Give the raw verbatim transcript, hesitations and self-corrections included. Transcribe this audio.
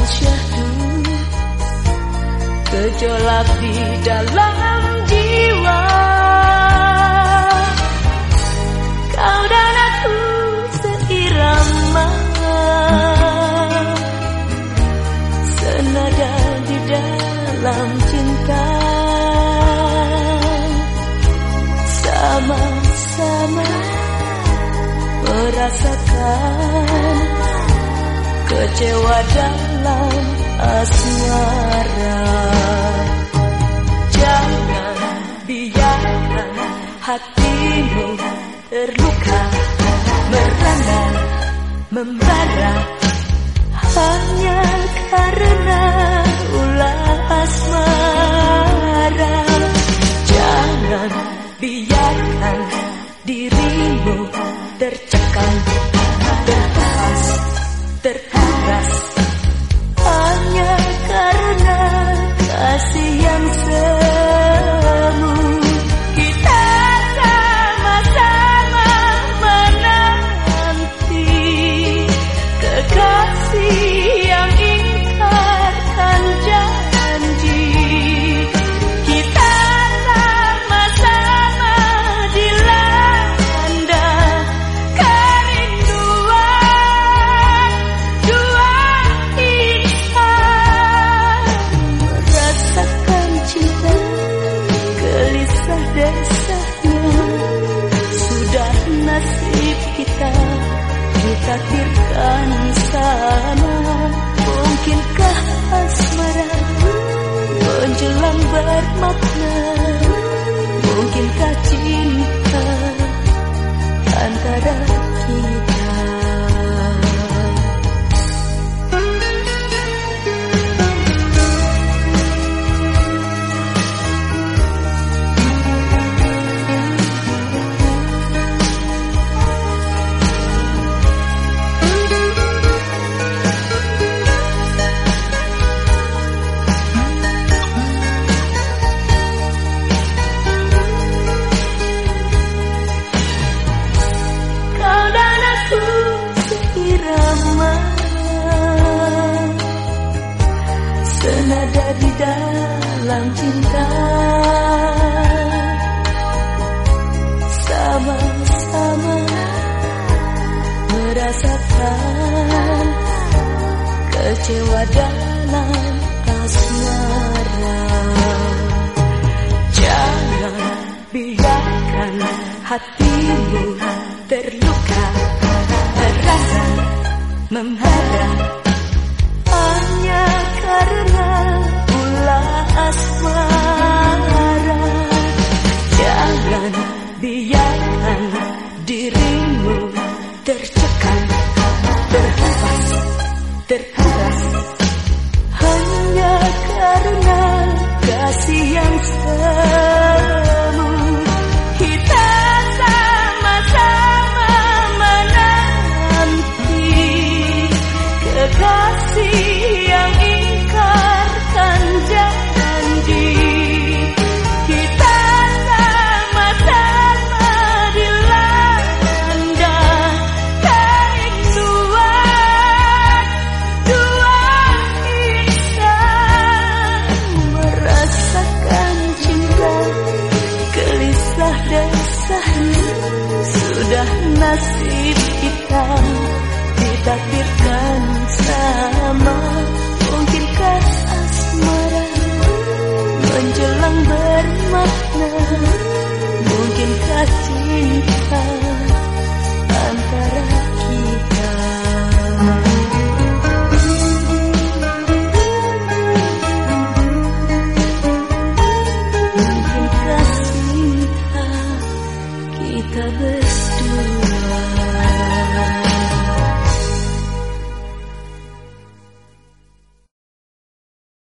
syahdu, gejolak di dalam jiwa. Kau dan aku seirama, senada di dalam cinta, sama-sama merasakan kecewa dalam asmara. Jangan biarkan hatimu terluka, merana, membara, hanya karena ulah asmara. Jangan biarkan dirimu tercekam, terhas, terkuras, hanya karena kasih yang semu. Kita sama-sama menanti kekasih yang ingkarkan janji. Kita sama-sama dilanda kerinduan, dua insan merasakan cinta, gelisah desahnya. Sudah nasib kita ditakdirkan sana. Mungkinkah asmara menjelang bermakna? Mungkinkah cinta antara kita? Senada di dalam cinta, sama-sama merasakan kecewa dalam asmara. Jangan biarkan hatimu terluka, merasa, membara, hanya karena ulah asmara. Jangan biarkan dirimu tercekam, terhempas, terkuras, hanya karena kasih yang semu.